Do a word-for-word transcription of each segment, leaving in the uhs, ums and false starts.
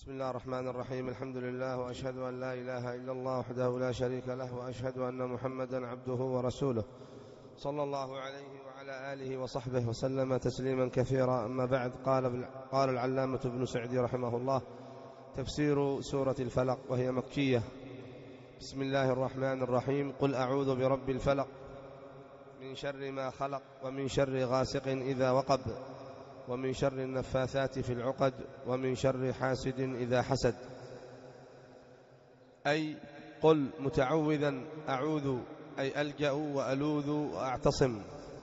بسم الله الرحمن الرحيم. الحمد لله، وأشهد أن لا إله إلا الله وحده لا شريك له، وأشهد أن محمدا عبده ورسوله صلى الله عليه وعلى آله وصحبه وسلم تسليما كثيرا. أما بعد، قال قال العلامة ابن سعدي رحمه الله: تفسير سورة الفلق، وهي مكية. بسم الله الرحمن الرحيم. قل أعوذ برب الفلق من شر ما خلق، ومن شر غاسق إذا وقب، ومن شر النفاثات في العقد، ومن شر حاسد إذا حسد. أي قل متعوذا أعوذ، أي ألجأ وألوذ وأعتصم،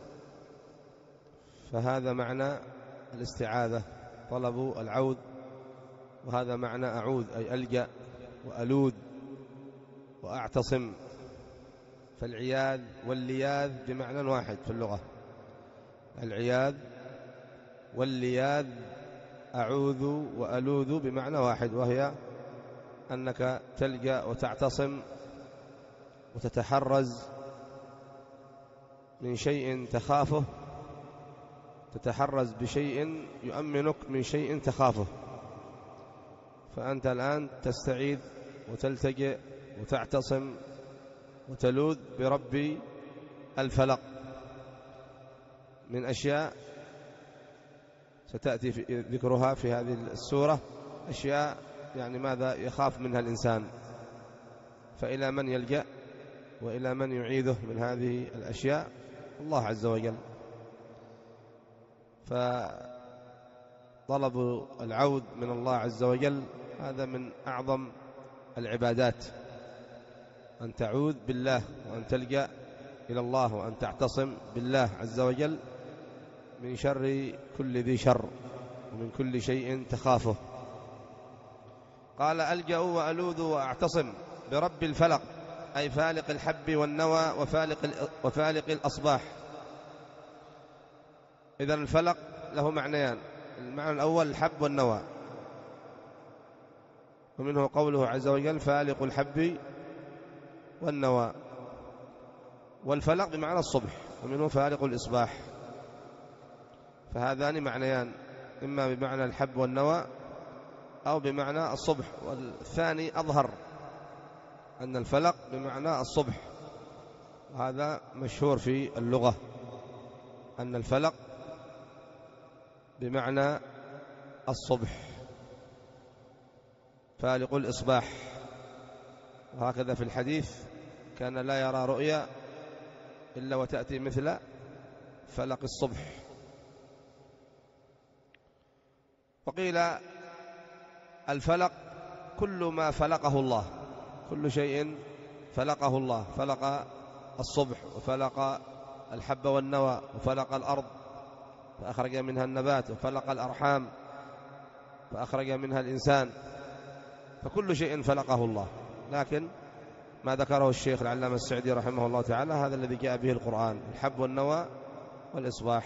فهذا معنى الاستعاذة، طلب العوذ، وهذا معنى أعوذ، أي ألجأ وألوذ وأعتصم. فالعياذ واللياذ بمعنى واحد في اللغة، العياذ واللياذ، أعوذ وألوذ بمعنى واحد، وهي أنك تلجأ وتعتصم وتتحرز من شيء تخافه، تتحرز بشيء يؤمنك من شيء تخافه. فأنت الآن تستعيذ وتلتجئ وتعتصم وتلوذ برب الفلق من أشياء ستأتي في ذكرها في هذه السورة، أشياء يعني ماذا يخاف منها الإنسان، فإلى من يلجأ وإلى من يعيذه من هذه الأشياء؟ الله عز وجل. فطلب العوذ من الله عز وجل هذا من أعظم العبادات، أن تعوذ بالله، وأن تلجأ إلى الله، وأن تعتصم بالله عز وجل من شر كل ذي شر، ومن كل شيء تخافه. قال: ألجأ وألوذ وأعتصم برب الفلق، أي فالق الحب والنوى وفالق, وفالق الأصباح. إذن الفلق له معنيان: المعنى الأول الحب والنوى، ومنه قوله عز وجل: فالق الحب والنوى. والفلق بمعنى الصبح، ومنه فالق الإصباح. فهذان معنيان، إما بمعنى الحب والنوى أو بمعنى الصبح. والثاني أظهر، أن الفلق بمعنى الصبح، وهذا مشهور في اللغة، أن الفلق بمعنى الصبح، فالق الإصباح. وهكذا في الحديث: كان لا يرى رؤيا إلا وتأتي مثل فلق الصبح. وقيل الفلق كل ما فلقه الله، كل شيء فلقه الله، فلق الصبح، وفلق الحب والنوى، وفلق الأرض فأخرج منها النبات، وفلق الأرحام فأخرج منها الإنسان، فكل شيء فلقه الله. لكن ما ذكره الشيخ العلامة السعدي رحمه الله تعالى هذا الذي جاء به القرآن: الحب والنوى والإصباح،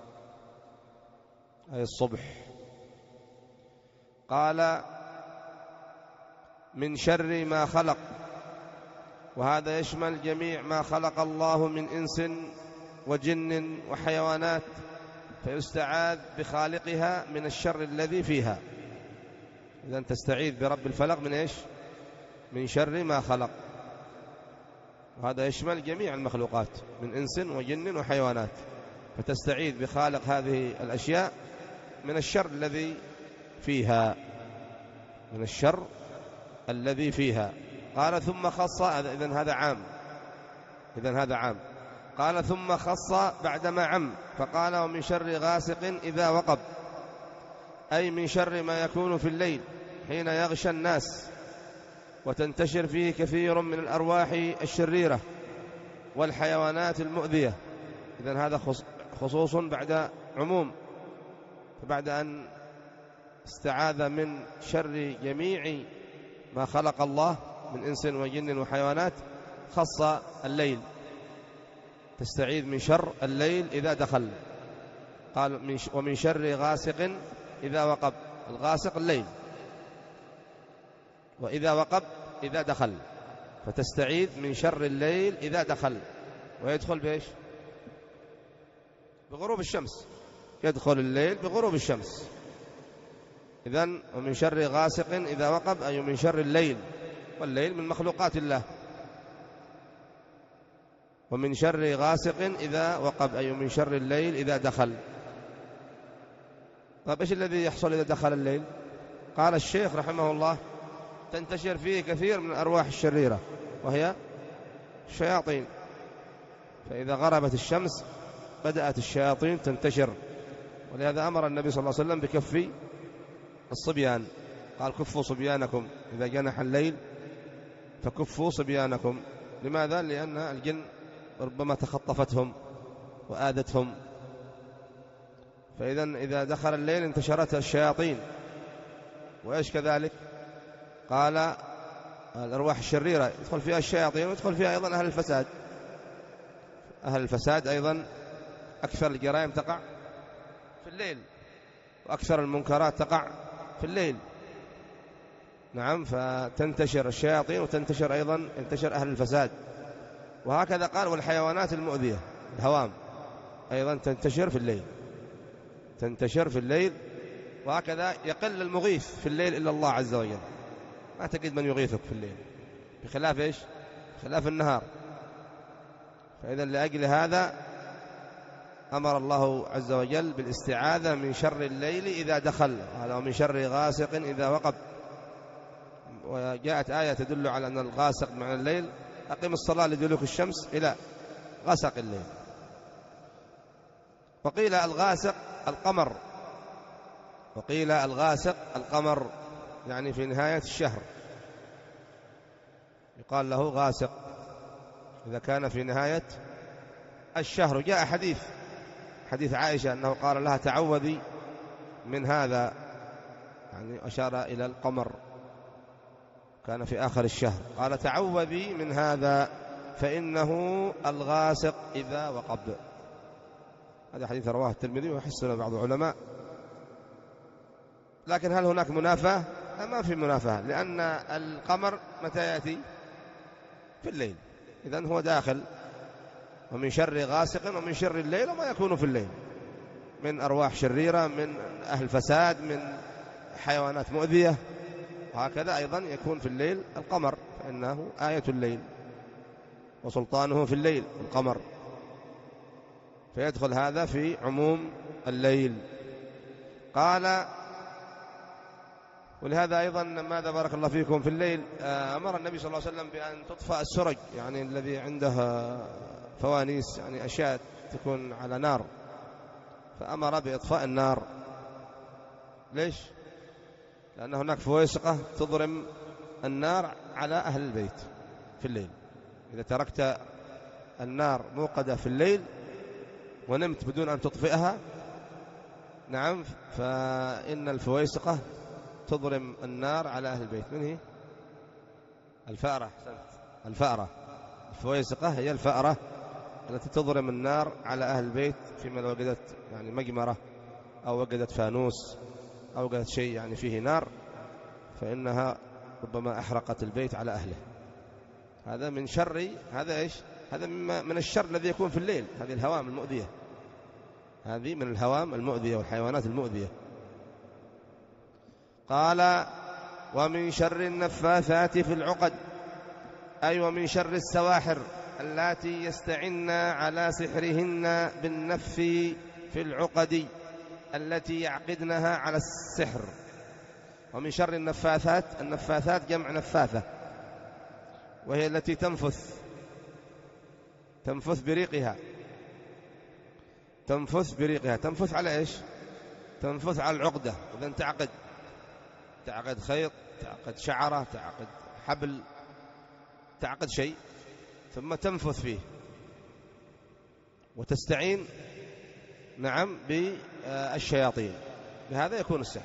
أي الصبح. قال: من شر ما خلق، وهذا يشمل جميع ما خلق الله من إنس وجن وحيوانات، فيستعاذ بخالقها من الشر الذي فيها. إذن تستعيذ برب الفلق من إيش؟ من شر ما خلق، وهذا يشمل جميع المخلوقات من إنس وجن وحيوانات، فتستعيذ بخالق هذه الأشياء من الشر الذي فيها، من الشر الذي فيها. قال: ثم خص، إذن هذا عام، إذن هذا عام. قال: ثم خص بعدما عم، فقال: ومن شر غاسق إذا وقب، أي من شر ما يكون في الليل حين يغشى الناس وتنتشر فيه كثير من الأرواح الشريرة والحيوانات المؤذية. إذن هذا خصوص بعد عموم، فبعد أن استعاذ من شر جميع ما خلق الله من إنس وجن وحيوانات، خص الليل، تستعيذ من شر الليل إذا دخل. قال: ومن شر غاسق إذا وقب، الغاسق الليل، وإذا وقب إذا دخل، فتستعيذ من شر الليل إذا دخل. ويدخل بإيش؟ بغروب الشمس، يدخل الليل بغروب الشمس. إذن ومن شر غاسق إذا وقب أي من شر الليل، والليل من مخلوقات الله. ومن شر غاسق إذا وقب أي من شر الليل إذا دخل. طيب إيش الذي يحصل إذا دخل الليل؟ قال الشيخ رحمه الله: تنتشر فيه كثير من الأرواح الشريرة وهي الشياطين. فإذا غربت الشمس بدأت الشياطين تنتشر، ولهذا أمر النبي صلى الله عليه وسلم بكف الصبيان، قال: كفوا صبيانكم إذا جنح الليل فكفوا صبيانكم. لماذا؟ لأن الجن ربما تخطفتهم وآذتهم، فإذا إذا دخل الليل انتشرت الشياطين. وإيش كذلك؟ قال: الأرواح الشريرة يدخل فيها الشياطين ويدخل فيها أيضا أهل الفساد. أهل الفساد أيضا أكثر الجرائم تقع في الليل، وأكثر المنكرات تقع في الليل. نعم، فتنتشر الشياطين وتنتشر أيضا ينتشر أهل الفساد. وهكذا قال: والحيوانات المؤذية الهوام أيضا تنتشر في الليل، تنتشر في الليل. وهكذا يقل المغيث في الليل إلا الله عز وجل، ما تجد من يغيثك في الليل، بخلاف إيش؟ بخلاف النهار. فإذا لأجل هذا أمر الله عز وجل بالاستعاذة من شر الليل إذا دخل، ومن شر غاسق إذا وقب. وجاءت آية تدل على أن الغاسق معنى الليل: أقم الصلاة لدلوك الشمس إلى غسق الليل. وقيل الغاسق القمر، وقيل الغاسق القمر، يعني في نهاية الشهر يقال له غاسق إذا كان في نهاية الشهر. جاء حديث حديث عائشة أنه قال لها: تعوذي من هذا، يعني أشار إلى القمر، كان في آخر الشهر، قال: تعوذي من هذا فإنه الغاسق إذا وقب. هذا حديث رواه الترمذي وحسن بعض العلماء. لكن هل هناك منافاة؟ لا، ما في منافاة، لأن القمر متى يأتي؟ في الليل. إذن هو داخل. ومن شر غاسق ومن شر الليل وما يكون في الليل من أرواح شريرة، من أهل فساد، من حيوانات مؤذية. وهكذا أيضا يكون في الليل القمر، فإنه آية الليل وسلطانه في الليل القمر، فيدخل هذا في عموم الليل. قال: ولهذا أيضا ماذا بارك الله فيكم في الليل أمر النبي صلى الله عليه وسلم بأن تطفأ السرج، يعني الذي عنده فوانيس، يعني أشياء تكون على نار، فأمر بإطفاء النار. ليش؟ لأن هناك فويسقة تضرم النار على أهل البيت في الليل. إذا تركت النار موقدة في الليل ونمت بدون أن تطفئها، نعم، فإن الفويسقة تضرم النار على أهل البيت. من هي؟ الفأرة. الفأرة الفويسقة هي الفأرة التي تضرم النار على أهل البيت فيما لو وجدت يعني مجمرة أو وجدت فانوس أو وجدت شيء يعني فيه نار، فإنها ربما أحرقت البيت على أهله. هذا من شر، هذا إيش؟ هذا من الشر الذي يكون في الليل. هذه الهوام المؤذية، هذه من الهوام المؤذية والحيوانات المؤذية. قال: ومن شر النفاثات في العقد، أي ومن شر السواحر اللاتي يستعن على سحرهن بالنفث في العقد التي يعقدنها على السحر. ومن شر النفاثات، النفاثات جمع نفاثة، وهي التي تنفث تنفث بريقها تنفث بريقها تنفث على إيش؟ تنفث على العقدة. إذن تعقد تعقد خيط، تعقد شعرة، تعقد حبل، تعقد شيء، ثم تنفث فيه وتستعين، نعم، بالشياطين. بهذا يكون السحر،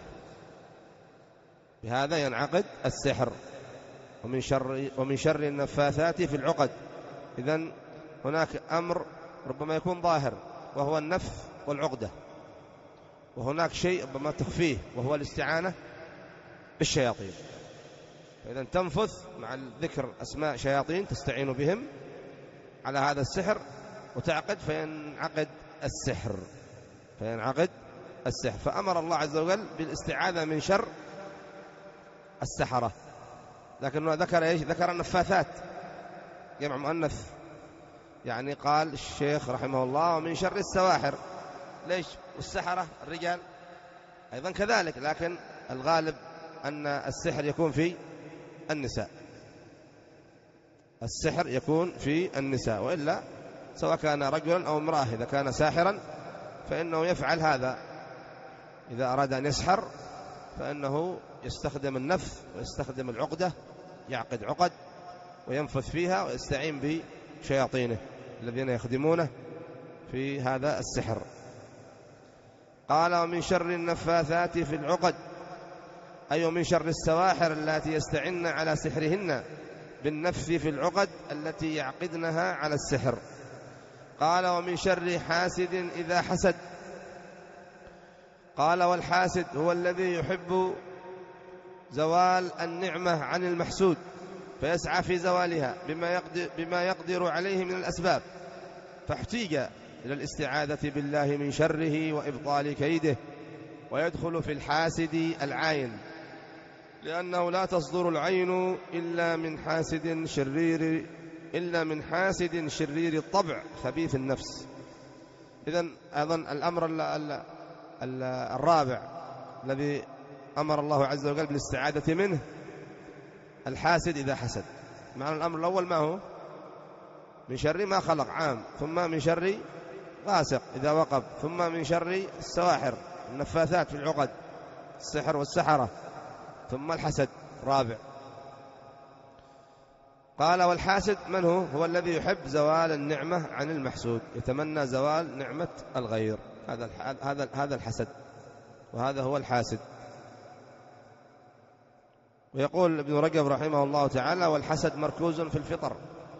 بهذا ينعقد السحر. ومن شر ومن شر النفاثات في العقد. إذن هناك أمر ربما يكون ظاهر وهو النفث والعقدة، وهناك شيء ربما تخفيه وهو الاستعانة بالشياطين. فإذا تنفث مع ذكر أسماء شياطين تستعين بهم على هذا السحر، وتعقد فينعقد السحر فينعقد السحر، فأمر الله عز وجل بالاستعاذة من شر السحرة. لكنه ذكر إيش؟ ذكر النفاثات جمع مؤنث، يعني قال الشيخ رحمه الله ومن شر السواحر. ليش؟ والسحرة الرجال أيضا كذلك، لكن الغالب أن السحر يكون في النساء، السحر يكون في النساء، وإلا سواء كان رجلا أو امرأة إذا كان ساحرا فإنه يفعل هذا. إذا أراد أن يسحر فإنه يستخدم النفث ويستخدم العقدة، يعقد عقد وينفث فيها ويستعين بشياطينه الذين يخدمونه في هذا السحر. قال ومن شر النفاثات في العقد، أي ومن شر السواحر التي يستعن على سحرهن بالنفث في العقد التي يعقدنها على السحر. قال ومن شر حاسد إذا حسد. قال والحاسد هو الذي يحب زوال النعمة عن المحسود فيسعى في زوالها بما يقدر, بما يقدر عليه من الأسباب، فاحتيج إلى الاستعاذة بالله من شره وإبطال كيده. ويدخل في الحاسد العين، لأنه لا تصدر العين إلا من حاسد شرير إلا من حاسد شرير الطبع خبيث النفس. إذن أيضا الأمر الرابع الذي أمر الله عز وجل بالاستعاذة منه الحاسد إذا حسد. معنى الأمر الأول ما هو؟ من شر ما خلق عام، ثم من شر غاسق إذا وقب، ثم من شر السواحر النفاثات في العقد السحر والسحرة، ثم الحسد رابع. قال والحاسد من هو؟ هو الذي يحب زوال النعمة عن المحسود، يتمنى زوال نعمة الغير، هذا هذا هذا الحسد، وهذا هو الحاسد. ويقول ابن رجب رحمه الله تعالى والحسد مركوز في الفطر،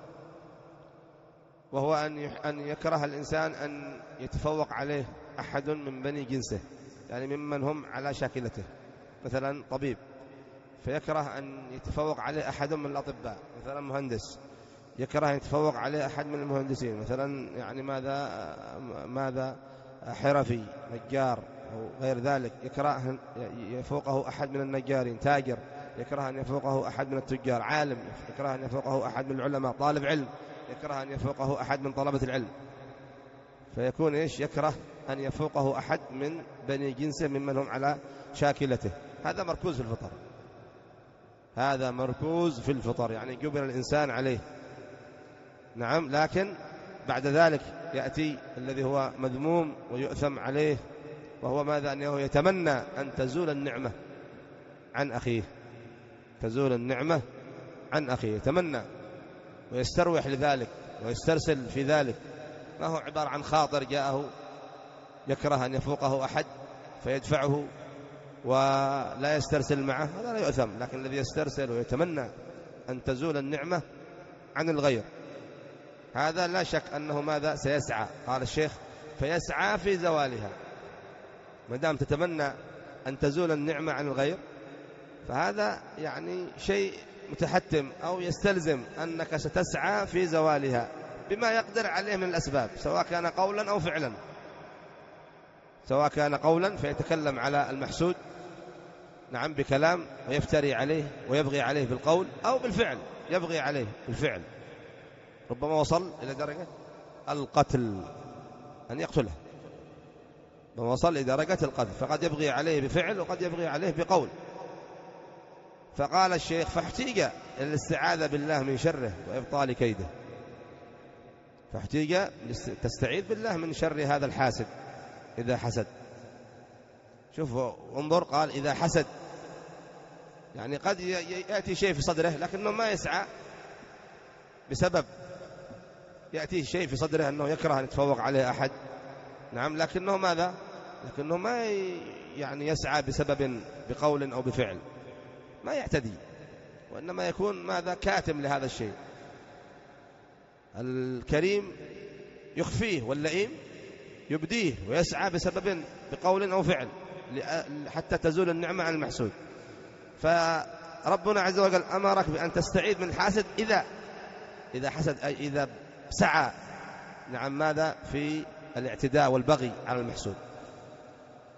وهو أن أن يكره الإنسان أن يتفوق عليه أحد من بني جنسه، يعني ممن هم على شاكلته، مثلا طبيب فيكره أن يتفوق عليه أحد من الأطباء، مثلا مهندس يكره أن يتفوق عليه أحد من المهندسين، مثلا يعني ماذا ماذا حرفي نجار أو غير ذلك، يكره أن يفوقه أحد من النجارين، تاجر يكره أن يفوقه أحد من التجار، عالم يكره أن يفوقه أحد من العلماء، طالب علم يكره أن يفوقه أحد من طلبة العلم، فيكون إيش؟ يكره أن يفوقه أحد من بني جنسه ممن هم على شاكلته. هذا مركوز في الفطر، هذا مركوز في الفطر، يعني جبر الإنسان عليه. نعم، لكن بعد ذلك يأتي الذي هو مذموم ويؤثم عليه، وهو ماذا؟ أنه يتمنى أن تزول النعمة عن أخيه، تزول النعمة عن أخيه، يتمنى ويستروح لذلك ويسترسل في ذلك، ما هو عبارة عن خاطر جاءه يكره أن يفوقه أحد فيدفعه ولا يسترسل معه، هذا لا يؤثم. لكن الذي يسترسل ويتمنى أن تزول النعمة عن الغير، هذا لا شك أنه ماذا؟ سيسعى. قال الشيخ فيسعى في زوالها، ما دام تتمنى أن تزول النعمة عن الغير فهذا يعني شيء متحتم أو يستلزم أنك ستسعى في زوالها بما يقدر عليه من الأسباب، سواء كان قولا أو فعلا. سواء كان قولا فيتكلم على المحسود، نعم، بكلام ويفتري عليه ويبغي عليه بالقول، أو بالفعل يبغي عليه بالفعل، ربما وصل إلى درجة القتل، أن يقتله، ربما وصل إلى درجة القتل، فقد يبغي عليه بفعل وقد يبغي عليه بقول. فقال الشيخ فاحتيج الاستعاذة بالله من شره وإبطال كيده، فاحتيج تستعيذ بالله من شر هذا الحاسد إذا حسد. شوفوا انظر، قال إذا حسد، يعني قد يأتي شيء في صدره لكنه ما يسعى بسبب، يأتيه شيء في صدره أنه يكره أن يتفوق عليه أحد، نعم، لكنه ماذا؟ لكنه ما يعني يسعى بسبب بقول أو بفعل، ما يعتدي، وإنما يكون ماذا؟ كاتم لهذا الشيء. الكريم يخفيه واللئيم يبديه ويسعى بسبب بقول أو فعل حتى تزول النعمة عن المحسود. فربنا عز وجل أمرك بأن تستعيذ من الحاسد إذا إذا حسد، أي إذا سعى، نعم، ماذا؟ في الاعتداء والبغي على المحسود.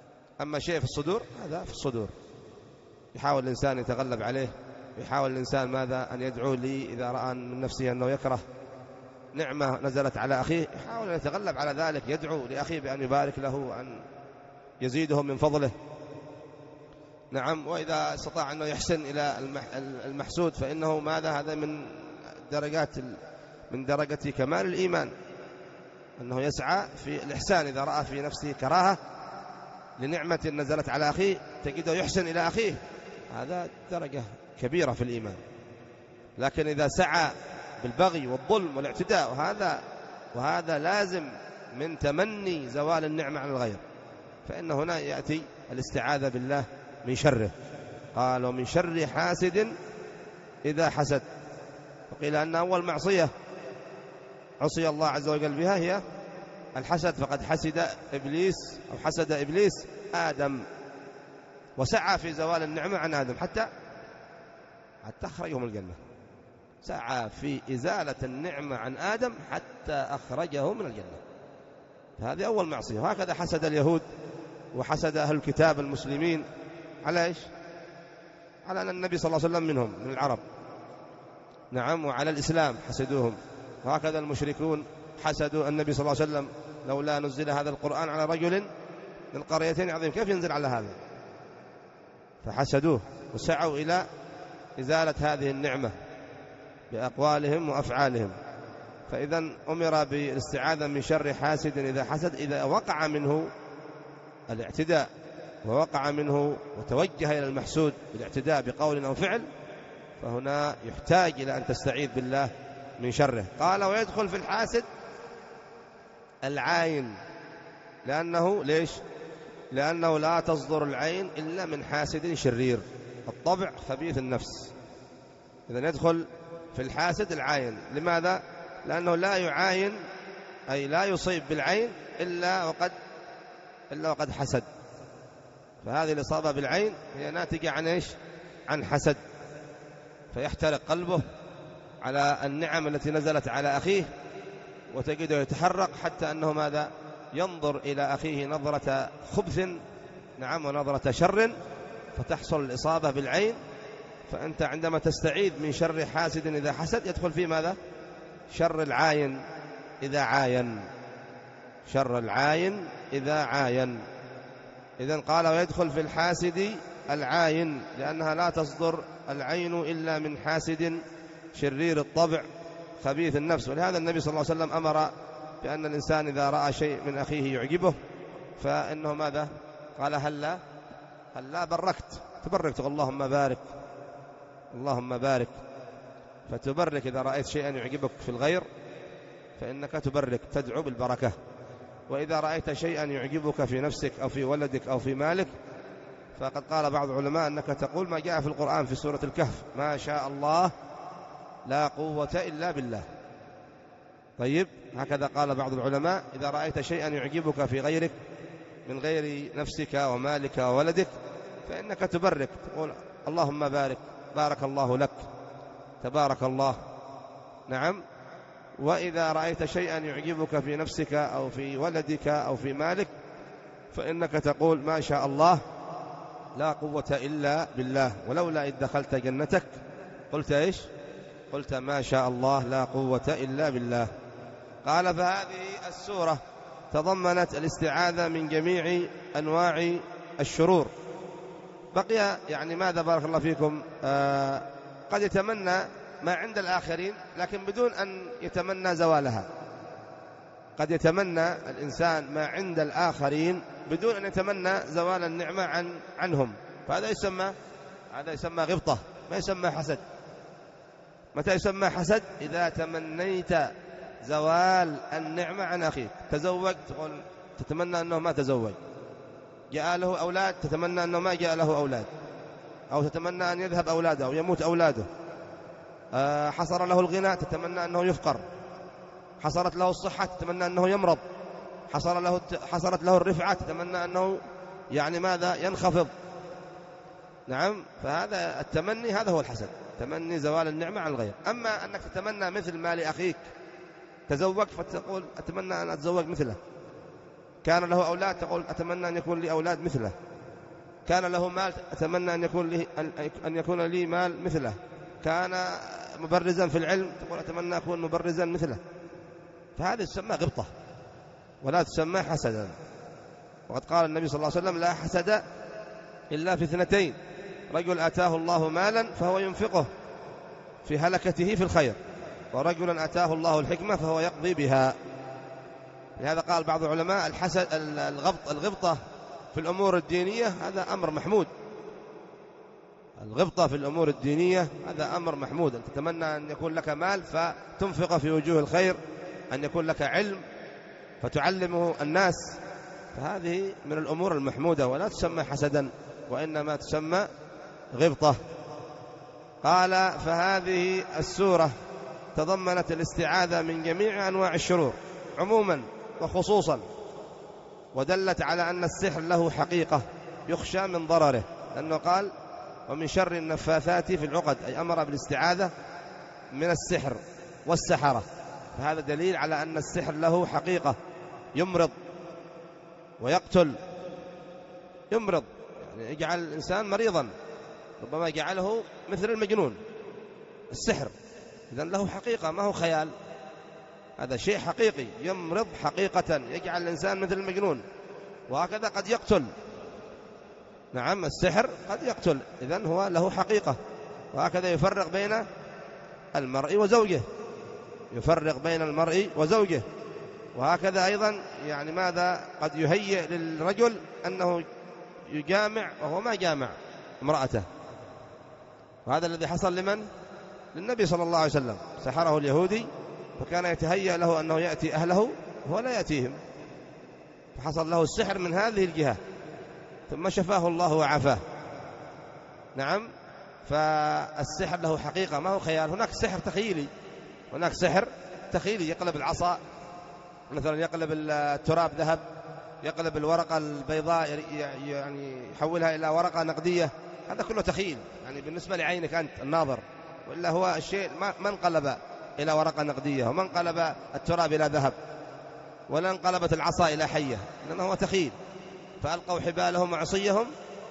أما شيء في الصدور هذا في الصدور، يحاول الإنسان يتغلب عليه، يحاول الإنسان ماذا أن يدعو لي إذا رأى من نفسه أنه يكره نعمة نزلت على أخيه، يحاول أن يتغلب على ذلك، يدعو لأخيه بأن يبارك له وأن يزيده من فضله. نعم. وإذا استطاع أنه يحسن إلى المحسود فإنه ماذا هذا من درجات من درجة كمال الإيمان، أنه يسعى في الإحسان. إذا رأى في نفسه كراهة لنعمة نزلت على أخيه تجده يحسن إلى أخيه، هذا درجة كبيرة في الإيمان. لكن إذا سعى بالبغي والظلم والاعتداء وهذا وهذا لازم من تمني زوال النعمة عن الغير، فإن هنا يأتي الاستعاذة بالله من شره. قال ومن شر حاسد إذا حسد. وقيل أن أول معصية عصي الله عز وجل بها هي الحسد، فقد حسد إبليس أو حسد إبليس آدم وسعى في زوال النعمة عن آدم حتى حتى أخرجه من الجنة، سعى في إزالة النعمة عن آدم حتى أخرجه من الجنة. هذه أول معصية. وهكذا حسد اليهود وحسد أهل الكتاب المسلمين على إيش؟ على أن النبي صلى الله عليه وسلم منهم من العرب. نعم. وعلى الإسلام حسدوهم. وهكذا المشركون حسدوا النبي صلى الله عليه وسلم، لولا نزل هذا القرآن على رجل من القريتين عظيم، كيف ينزل على هذا؟ فحسدوه وسعوا إلى إزالة هذه النعمة بأقوالهم وأفعالهم. فإذا أمر بالاستعاذة من شر حاسد إذا حسد. إذا وقع منه الاعتداء ووقع منه وتوجه إلى المحسود بالاعتداء بقول أو فعل، فهنا يحتاج إلى أن تستعيذ بالله من شره. قال ويدخل في الحاسد العين، لأنه ليش؟ لأنه لا تصدر العين إلا من حاسد شرير، الطبع خبيث النفس. إذن يدخل في الحاسد العين. لماذا؟ لأنه لا يعاين أي لا يصيب بالعين إلا وقد إلا وقد حسد. فهذه الإصابة بالعين هي ناتجة عن إيش؟ عن حسد، فيحترق قلبه على النعم التي نزلت على أخيه، وتجده يتحرق حتى أنه ماذا؟ ينظر إلى أخيه نظرة خبث، نعم، ونظرة شر، فتحصل الإصابة بالعين. فأنت عندما تستعيذ من شر حاسد إذا حسد يدخل فيه ماذا؟ شر العاين إذا عاين، شر العاين إذا عاين. إذن قال ويدخل في الحاسد العاين، لأنها لا تصدر العين إلا من حاسد شرير الطبع خبيث النفس. ولهذا النبي صلى الله عليه وسلم أمر بأن الإنسان إذا رأى شيء من أخيه يعجبه فإنه ماذا؟ قال هلا هلا بركت، تبرك، تقول اللهم بارك، اللهم بارك. فتبرك إذا رأيت شيئا يعجبك في الغير فإنك تبرك، تدعو بالبركة. وإذا رأيت شيئا يعجبك في نفسك أو في ولدك أو في مالك فقد قال بعض العلماء أنك تقول ما جاء في القرآن في سورة الكهف: ما شاء الله لا قوة إلا بالله. طيب، هكذا قال بعض العلماء: إذا رأيت شيئا يعجبك في غيرك من غير نفسك ومالك وولدك فإنك تبرك، تقول اللهم بارك، بارك الله لك، تبارك الله. نعم. وإذا رأيت شيئا يعجبك في نفسك أو في ولدك أو في مالك فإنك تقول ما شاء الله لا قوة إلا بالله، ولولا إذ دخلت جنتك قلت إيش؟ قلت ما شاء الله لا قوة إلا بالله. قال فهذه السورة تضمنت الاستعاذة من جميع أنواع الشرور. بقي يعني ماذا بارك الله فيكم؟ آه قد يتمنى ما عند الآخرين لكن بدون أن يتمنى زوالها. قد يتمنى الإنسان ما عند الآخرين بدون أن يتمنى زوال النعمة عن عنهم، فهذا يسمى هذا يسمى غبطة، ما يسمى حسد. متى يسمى حسد؟ إذا تمنيت زوال النعمة عن أخيك. تزوج، تقول تتمنى أنه ما تزوج. جاء له أولاد، تتمنى أنه ما جاء له أولاد، أو تتمنى أن يذهب أولاده أو يموت أولاده. أه حصر له الغنى، تتمنى أنه يفقر. حصرت له الصحة، تتمنى أنه يمرض. حصر له حصرت له الرفعة، تتمنى أنه يعني ماذا؟ ينخفض. نعم. فهذا التمني هذا هو الحسد، تمني زوال النعمة عن الغير. أما أنك تتمنى مثل ما لأخيك، تزوج فتقول أتمنى أن أتزوج مثله. كان له أولاد، تقول أتمنى أن يكون لي أولاد مثله. كان له مال أتمنى أن يكون لي أن يكون لي مال مثله، كان مبرزا في العلم تقول أتمنى أكون مبرزا مثله، فهذه تسمى غبطة ولا تسمى حسدا. وقد قال النبي صلى الله عليه وسلم لا حسد إلا في اثنتين: رجل آتاه الله مالا فهو ينفقه في هلكته في الخير، ورجل آتاه الله الحكمة فهو يقضي بها. لهذا قال بعض العلماء الحسد الغبط الغبطة في الأمور الدينية هذا أمر محمود. الغبطة في الأمور الدينية هذا أمر محمود، أن تتمنى أن يكون لك مال فتنفق في وجوه الخير، أن يكون لك علم فتعلمه الناس، فهذه من الأمور المحمودة ولا تسمى حسدا وإنما تسمى غبطة. قال فهذه السورة تضمنت الاستعاذة من جميع أنواع الشرور عموما وخصوصا، ودلت على أن السحر له حقيقة يخشى من ضرره، لأنه قال ومن شر النفاثات في العقد، أي أمر بالاستعاذة من السحر والسحرة، فهذا دليل على أن السحر له حقيقة يمرض ويقتل. يمرض يعني يجعل الإنسان مريضا، ربما يجعله مثل المجنون. السحر إذن له حقيقة ما هو خيال، هذا شيء حقيقي يمرض حقيقة، يجعل الإنسان مثل المجنون، وهكذا قد يقتل. نعم السحر قد يقتل، إذن هو له حقيقة. وهكذا يفرق بين المرء وزوجه، يفرق بين المرء وزوجه. وهكذا أيضا يعني ماذا قد يهيئ للرجل أنه يجامع وهو ما جامع امرأته، وهذا الذي حصل لمن؟ للنبي صلى الله عليه وسلم، سحره اليهودي فكان يتهيأ له أنه يأتي أهله وهو لا يأتيهم، فحصل له السحر من هذه الجهة، ثم شفاه الله وعافاه. نعم فالسحر له حقيقة ما هو خيال. هناك سحر تخيلي، هناك سحر تخيلي يقلب العصا مثلا، يقلب التراب ذهب، يقلب الورقة البيضاء يعني يحولها إلى ورقة نقدية، هذا كله تخيل يعني بالنسبة لعينك أنت الناظر، وإلا هو الشيء ما انقلب إلى ورقة نقدية، وما انقلب التراب إلى ذهب، ولا انقلبت العصا إلى حية، إنما هو تخيل. فألقوا حبالهم وعصيهم.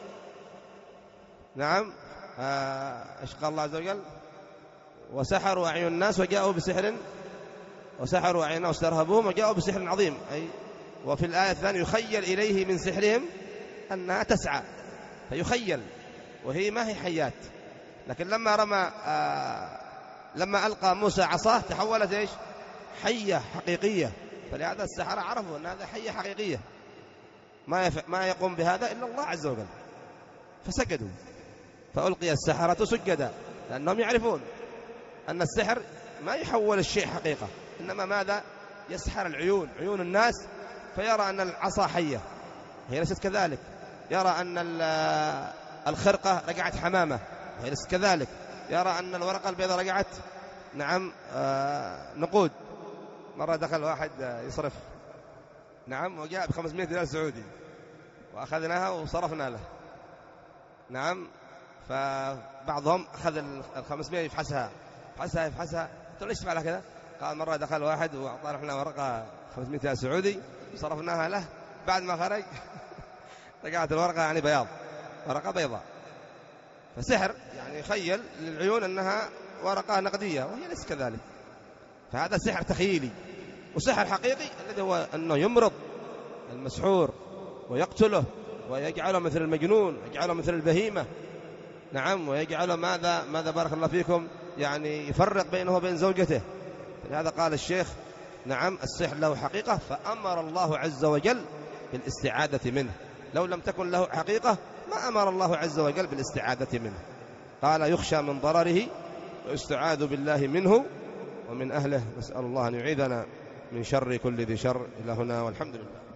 نعم ايش قال الله عز وجل؟ وسحروا أعين الناس وجاءوا بسحر وسحروا أعيننا واسترهبوهم وجاءوا بسحر عظيم. أي وفي الآية الثانية يخيل إليه من سحرهم أنها تسعى، فيخيل وهي ما هي حيات. لكن لما رمى آه لما ألقى موسى عصاه تحولت إيش؟ حية حقيقية. فلهذا السحرة عرفوا أن هذا حية حقيقية، ما يف... ما يقوم بهذا إلا الله عز وجل، فسجدوا فألقي السحرة سجدا، لأنهم يعرفون أن السحر ما يحول الشيء حقيقة، إنما ماذا؟ يسحر العيون، عيون الناس، فيرى أن العصا حية، هي ليست كذلك. يرى أن الخرقة رجعت حمامة، هي ليست كذلك. يرى أن الورقة البيضاء رجعت نعم آه نقود. مرة دخل واحد يصرف نعم وجاء بخمسمائة ريال سعودي وأخذناها وصرفنا له. نعم فبعضهم أخذ الخمسمائة يفحسها يفحسها يفحسها قلت له ليش تفعل كذا؟ قال مرة دخل واحد وأعطانا احنا ورقة خمسمائة ريال سعودي صرفناها له، بعد ما خرج رجعت الورقة يعني بياض، ورقة بيضاء. فسحر يعني يخيل للعيون أنها ورقة نقدية وهي ليس كذلك. فهذا سحر تخيلي. وسحر حقيقي الذي هو أنه يمرض المسحور ويقتله ويجعله مثل المجنون، يجعله مثل البهيمة. نعم ويجعله ماذا ماذا بارك الله فيكم يعني يفرق بينه وبين زوجته. لهذا قال الشيخ نعم السحر له حقيقة، فأمر الله عز وجل بالاستعاذة منه. لو لم تكن له حقيقة ما أمر الله عز وجل بالاستعاذة منه. قال يخشى من ضرره ويستعاذ بالله منه ومن أهله. نسأل الله أن يعيذنا من شر كل ذي شر. إلى هنا والحمد لله.